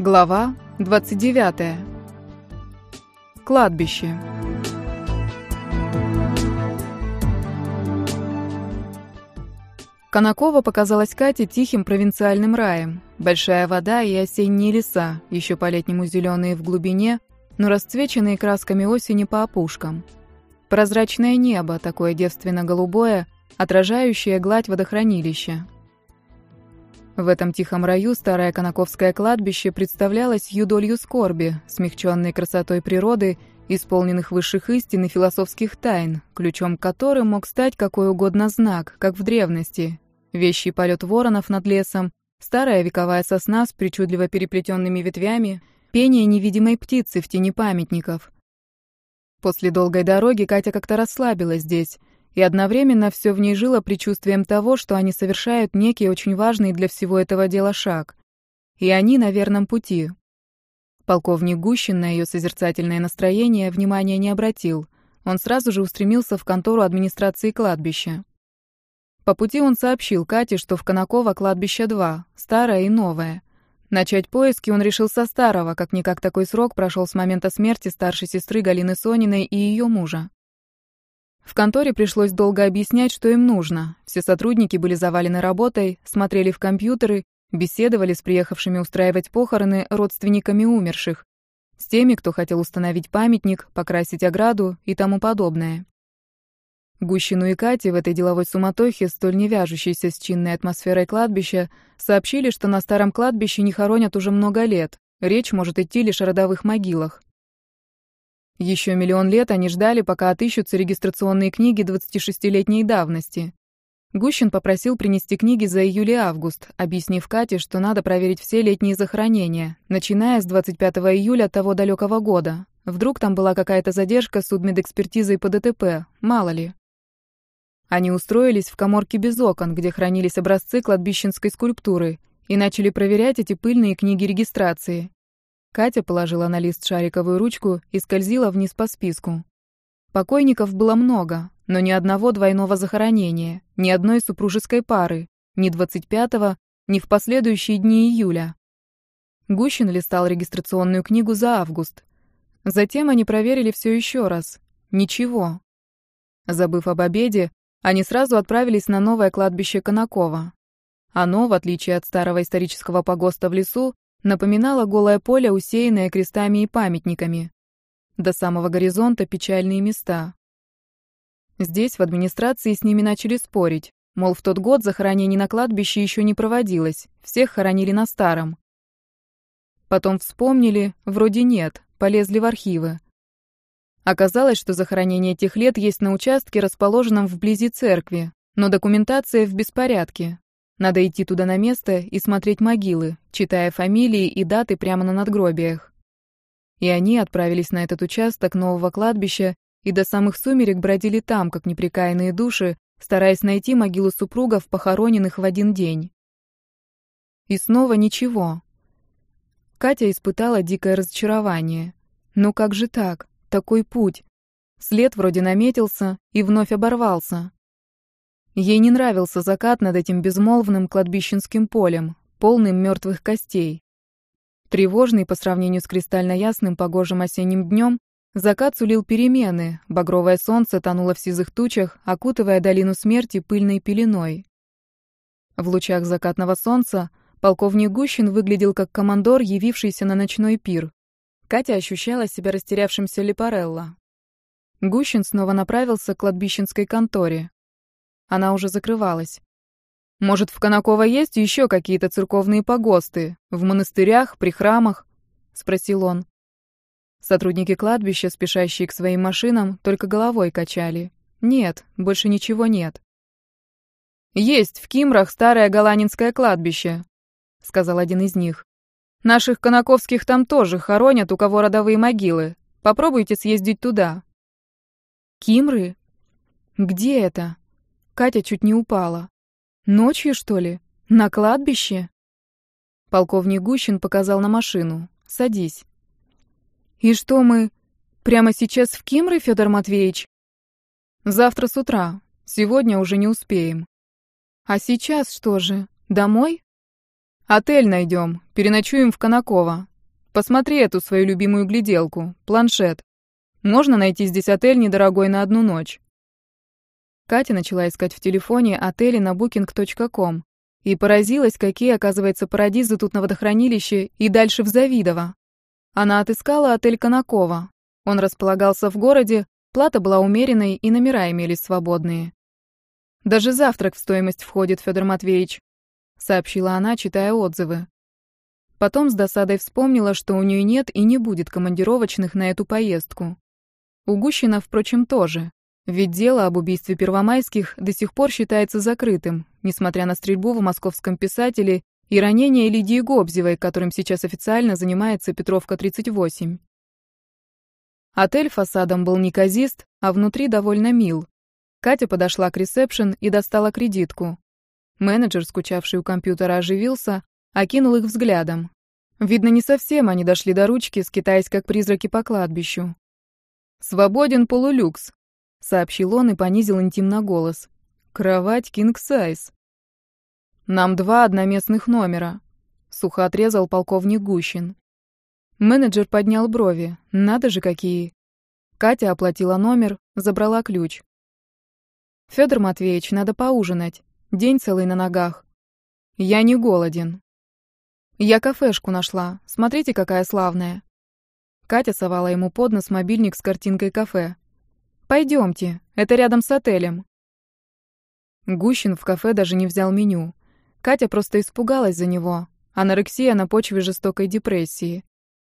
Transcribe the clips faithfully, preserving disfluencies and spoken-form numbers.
Глава двадцать девятая. Кладбище. Конаково показалась Кате тихим провинциальным раем. Большая вода и осенние леса, еще по-летнему зеленые в глубине, но расцвеченные красками осени по опушкам. Прозрачное небо, такое девственно-голубое, отражающее гладь водохранилища. В этом тихом раю старое Конаковское кладбище представлялось юдолью скорби, смягченной красотой природы, исполненных высших истин и философских тайн, ключом к которым мог стать какой угодно знак, как в древности. Вещий полет воронов над лесом, старая вековая сосна с причудливо переплетенными ветвями, пение невидимой птицы в тени памятников. После долгой дороги Катя как-то расслабилась здесь, и одновременно все в ней жило предчувствием того, что они совершают некий очень важный для всего этого дела шаг. И они на верном пути. Полковник Гущин на ее созерцательное настроение внимания не обратил. Он сразу же устремился в контору администрации кладбища. По пути он сообщил Кате, что в Конаково кладбище два, старое и новое. Начать поиски он решил со старого, как-никак такой срок прошел с момента смерти старшей сестры Галины Сониной и ее мужа. В конторе пришлось долго объяснять, что им нужно. Все сотрудники были завалены работой, смотрели в компьютеры, беседовали с приехавшими устраивать похороны родственниками умерших, с теми, кто хотел установить памятник, покрасить ограду и тому подобное. Гущину и Кате в этой деловой суматохе, столь не вяжущейся с чинной атмосферой кладбища, сообщили, что на старом кладбище не хоронят уже много лет, речь может идти лишь о родовых могилах. Еще миллион лет они ждали, пока отыщутся регистрационные книги двадцатишестилетней давности. Гущин попросил принести книги за июль и август, объяснив Кате, что надо проверить все летние захоронения, начиная с двадцать пятого июля того далекого года. Вдруг там была какая-то задержка с судмедэкспертизой по ДТП, мало ли. Они устроились в каморке без окон, где хранились образцы кладбищенской скульптуры, и начали проверять эти пыльные книги регистрации. Катя положила на лист шариковую ручку и скользила вниз по списку. Покойников было много, но ни одного двойного захоронения, ни одной супружеской пары, ни двадцать пятого, ни в последующие дни июля. Гущин листал регистрационную книгу за август. Затем они проверили все еще раз. Ничего. Забыв об обеде, они сразу отправились на новое кладбище Конаково. Оно, в отличие от старого исторического погоста в лесу, напоминало голое поле, усеянное крестами и памятниками. До самого горизонта печальные места. Здесь в администрации с ними начали спорить, мол, в тот год захоронений на кладбище еще не проводилось, всех хоронили на старом. Потом вспомнили, вроде нет, полезли в архивы. Оказалось, что захоронение тех лет есть на участке, расположенном вблизи церкви, но документация в беспорядке. Надо идти туда на место и смотреть могилы, читая фамилии и даты прямо на надгробиях. И они отправились на этот участок нового кладбища и до самых сумерек бродили там, как непрекаянные души, стараясь найти могилу супругов, похороненных в один день. И снова ничего. Катя испытала дикое разочарование. Ну как же так? Такой путь. След вроде наметился и вновь оборвался. Ей не нравился закат над этим безмолвным кладбищенским полем, полным мертвых костей. Тревожный по сравнению с кристально ясным погожим осенним днем, закат сулил перемены, багровое солнце тонуло в сизых тучах, окутывая долину смерти пыльной пеленой. В лучах закатного солнца полковник Гущин выглядел как командор, явившийся на ночной пир. Катя ощущала себя растерявшимся Лепарелло. Гущин снова направился к кладбищенской конторе. Она уже закрывалась. «Может, в Конаково есть еще какие-то церковные погосты? В монастырях, при храмах?» — спросил он. Сотрудники кладбища, спешащие к своим машинам, только головой качали. «Нет, больше ничего нет». «Есть в Кимрах старое Галанинское кладбище», — сказал один из них. «Наших конаковских там тоже хоронят, у кого родовые могилы. Попробуйте съездить туда». «Кимры? Где это?» Катя чуть не упала. «Ночью, что ли? На кладбище?» Полковник Гущин показал на машину. «Садись». «И что мы? Прямо сейчас в Кимры, Федор Матвеевич?» «Завтра с утра. Сегодня уже не успеем». «А сейчас что же? Домой?» «Отель найдем. Переночуем в Конаково. Посмотри эту свою любимую гляделку, планшет. Можно найти здесь отель недорогой на одну ночь». Катя начала искать в телефоне отели на букинг точка ком и поразилась, какие, оказывается, парадизы тут на водохранилище и дальше в Завидово. Она отыскала отель Конаково. Он располагался в городе, плата была умеренной и номера имелись свободные. «Даже завтрак в стоимость входит, Федор Матвеевич», — сообщила она, читая отзывы. Потом с досадой вспомнила, что у нее нет и не будет командировочных на эту поездку. У Гущина, впрочем, тоже. Ведь дело об убийстве Первомайских до сих пор считается закрытым, несмотря на стрельбу в московском писателе и ранение Лидии Гобзевой, которым сейчас официально занимается Петровка тридцать восемь. Отель фасадом был неказист, а внутри довольно мил. Катя подошла к ресепшн и достала кредитку. Менеджер, скучавший у компьютера, оживился, окинул их взглядом. Видно, не совсем они дошли до ручки, скитаясь как призраки по кладбищу. «Свободен полулюкс», — сообщил он и понизил интимно голос. «Кровать кинг-сайз». «Нам два одноместных номера», — сухо отрезал полковник Гущин. Менеджер поднял брови. Надо же какие. Катя оплатила номер, забрала ключ. «Федор Матвеевич, надо поужинать. День целый на ногах». «Я не голоден». «Я кафешку нашла. Смотрите, какая славная». Катя совала ему под нос мобильник с картинкой кафе. «Пойдемте, это рядом с отелем». Гущин в кафе даже не взял меню. Катя просто испугалась за него. Анорексия на почве жестокой депрессии.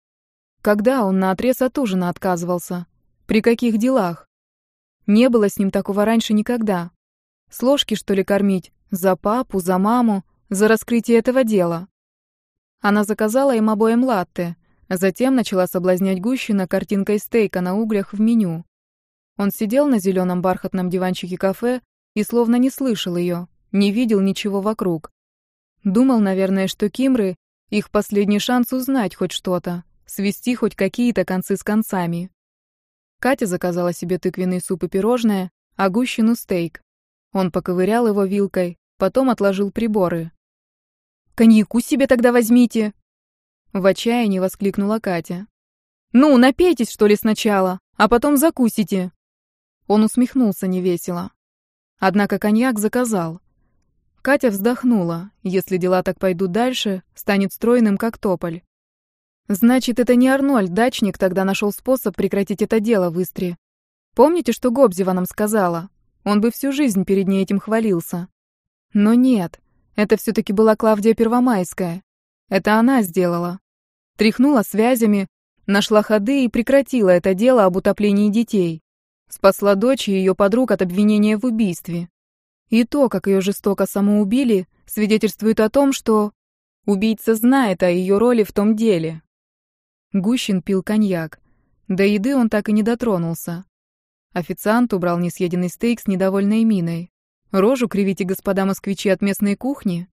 Когда он наотрез от ужина отказывался? При каких делах? Не было с ним такого раньше никогда. С ложки, что ли, кормить? За папу, за маму, за раскрытие этого дела. Она заказала им обоим латте, а затем начала соблазнять Гущина картинкой стейка на углях в меню. Он сидел на зеленом бархатном диванчике кафе и словно не слышал ее, не видел ничего вокруг. Думал, наверное, что кимры — их последний шанс узнать хоть что-то, свести хоть какие-то концы с концами. Катя заказала себе тыквенный суп и пирожное, а Гущину стейк. Он поковырял его вилкой, потом отложил приборы. «Коньяку себе тогда возьмите!» В отчаянии воскликнула Катя. «Ну, напейтесь, что ли, сначала, а потом закусите!» Он усмехнулся невесело. Однако коньяк заказал. Катя вздохнула. Если дела так пойдут дальше, станет стройным, как тополь. Значит, это не Арнольд, дачник, тогда нашел способ прекратить это дело в Истре. Помните, что Гобзева нам сказала? Он бы всю жизнь перед ней этим хвалился. Но нет, это все-таки была Клавдия Первомайская. Это она сделала. Тряхнула связями, нашла ходы и прекратила это дело об утоплении детей. Спасла дочь и ее подруг от обвинения в убийстве. И то, как ее жестоко самоубили, свидетельствует о том, что убийца знает о ее роли в том деле. Гущин пил коньяк. До еды он так и не дотронулся. Официант убрал несъеденный стейк с недовольной миной. Рожу кривите, господа москвичи, от местной кухни?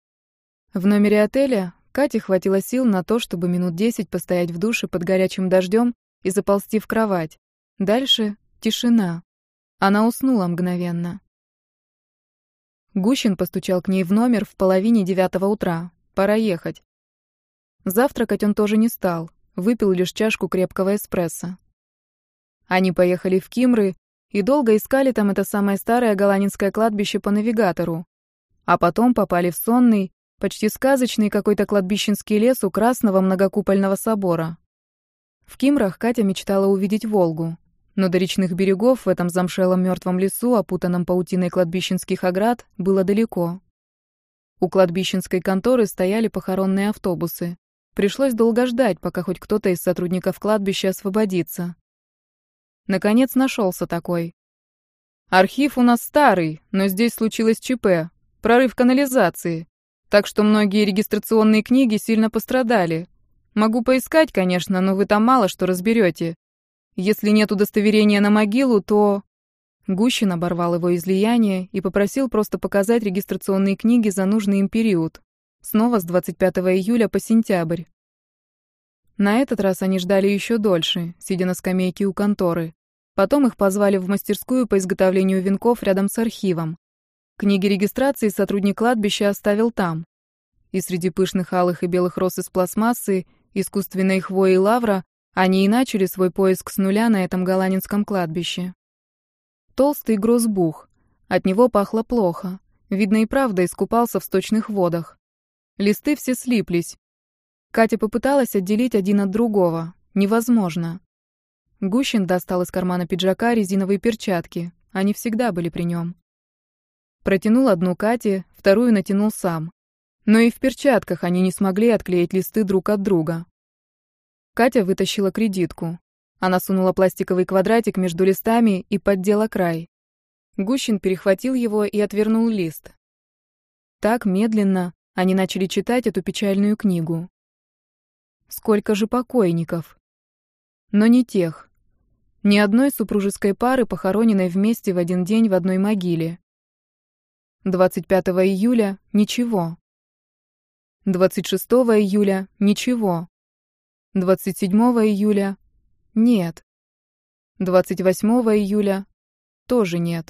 В номере отеля Кате хватило сил на то, чтобы минут десять постоять в душе под горячим дождем и заползти в кровать. Дальше тишина. Она уснула мгновенно. Гущин постучал к ней в номер в половине девятого утра. Пора ехать. Завтракать он тоже не стал, выпил лишь чашку крепкого эспрессо. Они поехали в Кимры и долго искали там это самое старое голландское кладбище по навигатору, а потом попали в сонный, почти сказочный какой-то кладбищенский лес у красного многокупольного собора. В Кимрах Катя мечтала увидеть Волгу, но до речных берегов в этом замшелом мертвом лесу, опутанном паутиной кладбищенских оград, было далеко. У кладбищенской конторы стояли похоронные автобусы. Пришлось долго ждать, пока хоть кто-то из сотрудников кладбища освободится. Наконец нашелся такой. «Архив у нас старый, но здесь случилось ЧП, прорыв канализации, так что многие регистрационные книги сильно пострадали. Могу поискать, конечно, но вы там мало что разберете. Если нет удостоверения на могилу, то...» Гущин оборвал его излияние и попросил просто показать регистрационные книги за нужный им период. Снова с двадцать пятого июля по сентябрь. На этот раз они ждали еще дольше, сидя на скамейке у конторы. Потом их позвали в мастерскую по изготовлению венков рядом с архивом. Книги регистрации сотрудник кладбища оставил там. И среди пышных алых и белых роз из пластмассы, искусственной хвои и лавра, они и начали свой поиск с нуля на этом голландском кладбище. Толстый грозбух. От него пахло плохо. Видно, и правда искупался в сточных водах. Листы все слиплись. Катя попыталась отделить один от другого. Невозможно. Гущин достал из кармана пиджака резиновые перчатки. Они всегда были при нем. Протянул одну Кате, вторую натянул сам. Но и в перчатках они не смогли отклеить листы друг от друга. Катя вытащила кредитку. Она сунула пластиковый квадратик между листами и поддела край. Гущин перехватил его и отвернул лист. Так, медленно, они начали читать эту печальную книгу. Сколько же покойников? Но не тех. Ни одной супружеской пары, похороненной вместе в один день в одной могиле. двадцать пятого июля — ничего. двадцать шестого июля — ничего. двадцать седьмого июля — нет. двадцать восьмого июля — тоже нет.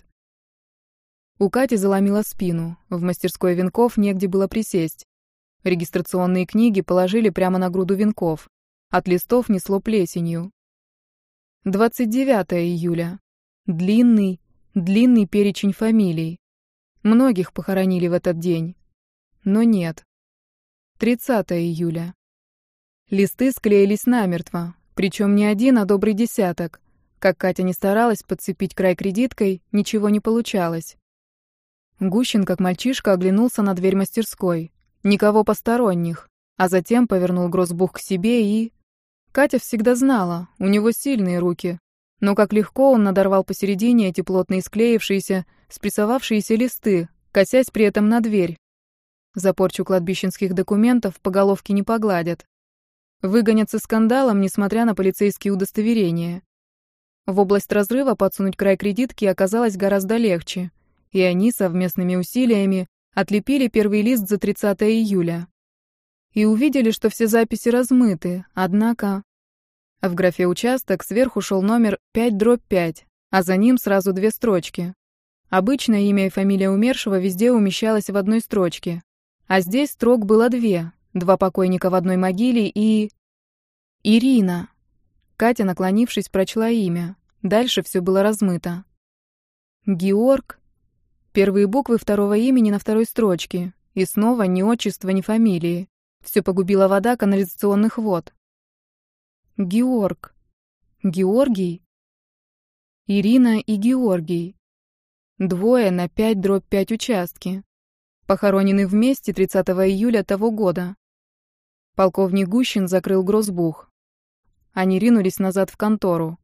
У Кати заломило спину, в мастерской венков негде было присесть. Регистрационные книги положили прямо на груду венков. От листов несло плесенью. двадцать девятого июля. Длинный, длинный перечень фамилий. Многих похоронили в этот день. Но нет. тридцатого июля. Листы склеились намертво, причем не один, а добрый десяток. Как Катя не старалась подцепить край кредиткой, ничего не получалось. Гущин, как мальчишка, оглянулся на дверь мастерской. Никого посторонних. А затем повернул грозбух к себе и... Катя всегда знала, у него сильные руки. Но как легко он надорвал посередине эти плотные склеившиеся, спрессовавшиеся листы, косясь при этом на дверь. За порчу кладбищенских документов по головке не погладят. Выгонят со скандалом, несмотря на полицейские удостоверения. В область разрыва подсунуть край кредитки оказалось гораздо легче. И они совместными усилиями отлепили первый лист за тридцатого июля. И увидели, что все записи размыты, однако... В графе «Участок» сверху шел номер пять дробь пять, а за ним сразу две строчки. Обычно имя и фамилия умершего везде умещалось в одной строчке. А здесь строк было две, два покойника в одной могиле и... Ирина. Катя, наклонившись, прочла имя. Дальше все было размыто. Георг. Первые буквы второго имени на второй строчке. И снова ни отчества, ни фамилии. Все погубила вода канализационных вод. Георг. Георгий. Ирина и Георгий. Двое на пять дробь пять участки. Похоронены вместе тридцатого июля того года. Полковник Гущин закрыл грозбух. Они ринулись назад в контору.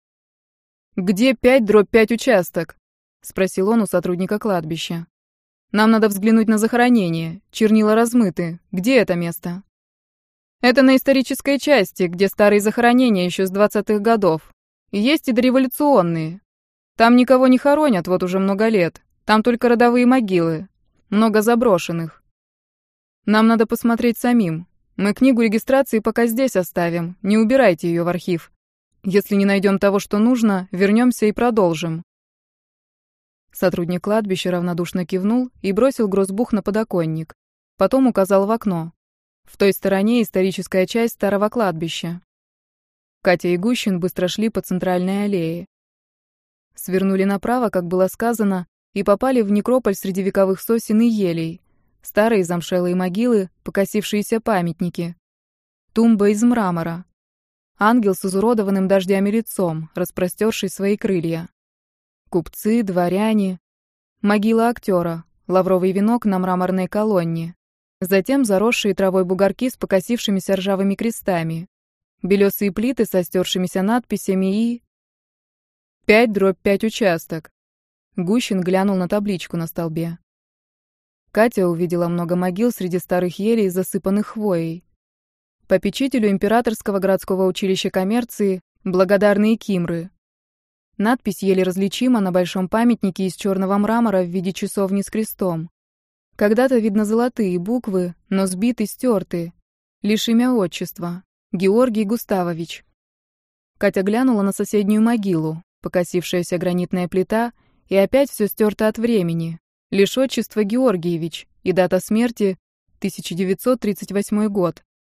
«Где пять дробь пять участок?» — спросил он у сотрудника кладбища. «Нам надо взглянуть на захоронение. Чернила размыты. Где это место?» «Это на исторической части, где старые захоронения еще с двадцатых годов. Есть и дореволюционные. Там никого не хоронят вот уже много лет. Там только родовые могилы. Много заброшенных. Нам надо посмотреть самим. Мы книгу регистрации пока здесь оставим. Не убирайте ее в архив. Если не найдем того, что нужно, вернемся и продолжим». Сотрудник кладбища равнодушно кивнул и бросил грозбух на подоконник. Потом указал в окно. В той стороне историческая часть старого кладбища. Катя и Гущин быстро шли по центральной аллее. Свернули направо, как было сказано, и попали в некрополь среди вековых сосен и елей. Старые замшелые могилы, покосившиеся памятники. Тумба из мрамора. Ангел с изуродованным дождями лицом, распростерший свои крылья. Купцы, дворяне. Могила актера, лавровый венок на мраморной колонне. Затем заросшие травой бугорки с покосившимися ржавыми крестами. Белесые плиты со стершимися надписями и... «Пять дробь пять участок». Гущин глянул на табличку на столбе. Катя увидела много могил среди старых елей, засыпанных хвоей. Попечителю Императорского городского училища коммерции благодарные кимры. Надпись еле различима на большом памятнике из черного мрамора в виде часовни с крестом. Когда-то видно золотые буквы, но сбиты, стерты. Лишь имя отчества. Георгий Густавович. Катя глянула на соседнюю могилу, покосившаяся гранитная плита, и опять все стерто от времени. Лишь отчество Георгиевич и дата смерти тысяча девятьсот тридцать восьмой год.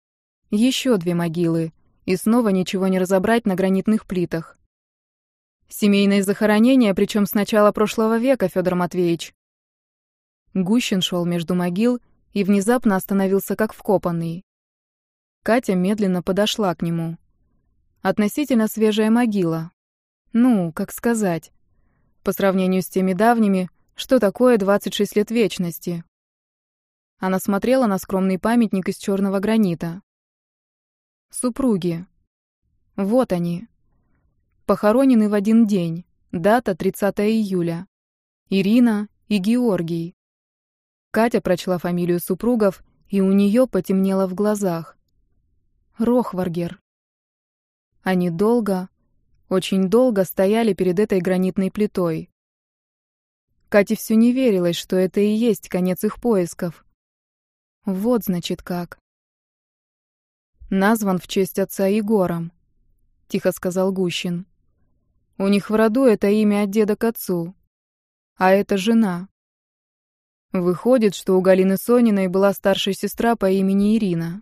Еще две могилы, и снова ничего не разобрать на гранитных плитах. Семейное захоронение, причем с начала прошлого века, Федор Матвеевич. Гущин шел между могил и внезапно остановился как вкопанный. Катя медленно подошла к нему. Относительно свежая могила. Ну, как сказать. По сравнению с теми давними, что такое двадцать шесть лет вечности? Она смотрела на скромный памятник из черного гранита. Супруги. Вот они. Похоронены в один день. Дата тридцатое июля. Ирина и Георгий. Катя прочла фамилию супругов, и у нее потемнело в глазах. Рохваргер. Они долго, очень долго стояли перед этой гранитной плитой. Кате все не верилось, что это и есть конец их поисков. Вот, значит, как. «Назван в честь отца Егором», — тихо сказал Гущин. «У них в роду это имя от деда к отцу. А это жена. Выходит, что у Галины Сониной была старшая сестра по имени Ирина».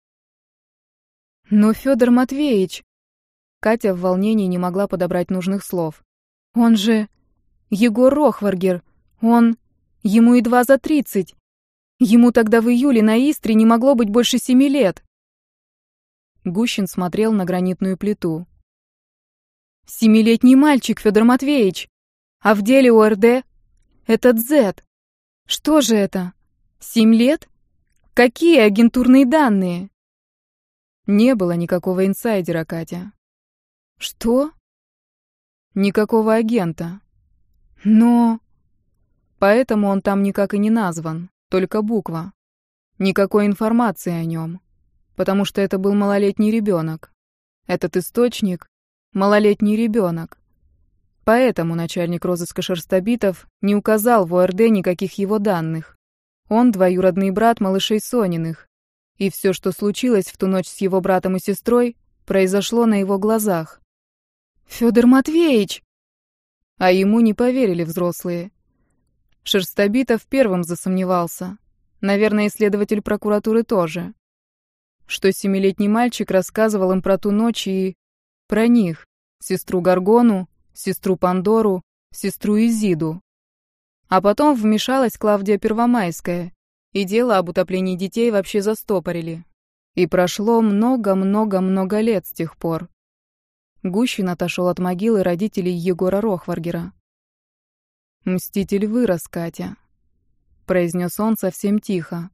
«Но Федор Матвеевич...» Катя в волнении не могла подобрать нужных слов. «Он же... Егор Рохваргер. Он... Ему едва за тридцать. Ему тогда в июле на Истре не могло быть больше семи лет». Гущин смотрел на гранитную плиту. «Семилетний мальчик, Федор Матвеевич. А в деле ОРД этот Зет. Что же это? Семь лет? Какие агентурные данные?» Не было никакого инсайдера, Катя. «Что?» «Никакого агента. Но...» «Поэтому он там никак и не назван, только буква. Никакой информации о нем, потому что это был малолетний ребенок. Этот источник — малолетний ребенок. Поэтому начальник розыска шерстобитов не указал в ОРД никаких его данных. Он двоюродный брат малышей Сониных, и все, что случилось в ту ночь с его братом и сестрой, произошло на его глазах. «Федор Матвеевич!» А ему не поверили взрослые. Шерстобитов первым засомневался. Наверное, и следователь прокуратуры тоже. Что семилетний мальчик рассказывал им про ту ночь и... про них. Сестру Гаргону, сестру Пандору, сестру Изиду. А потом вмешалась Клавдия Первомайская, и дело об утоплении детей вообще застопорили. И прошло много-много-много лет с тех пор. Гущин отошел от могилы родителей Егора Рохваргера. «Мститель вырос, Катя», — произнес он совсем тихо.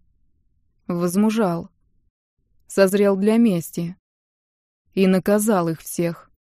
«Возмужал. Созрел для мести. И наказал их всех».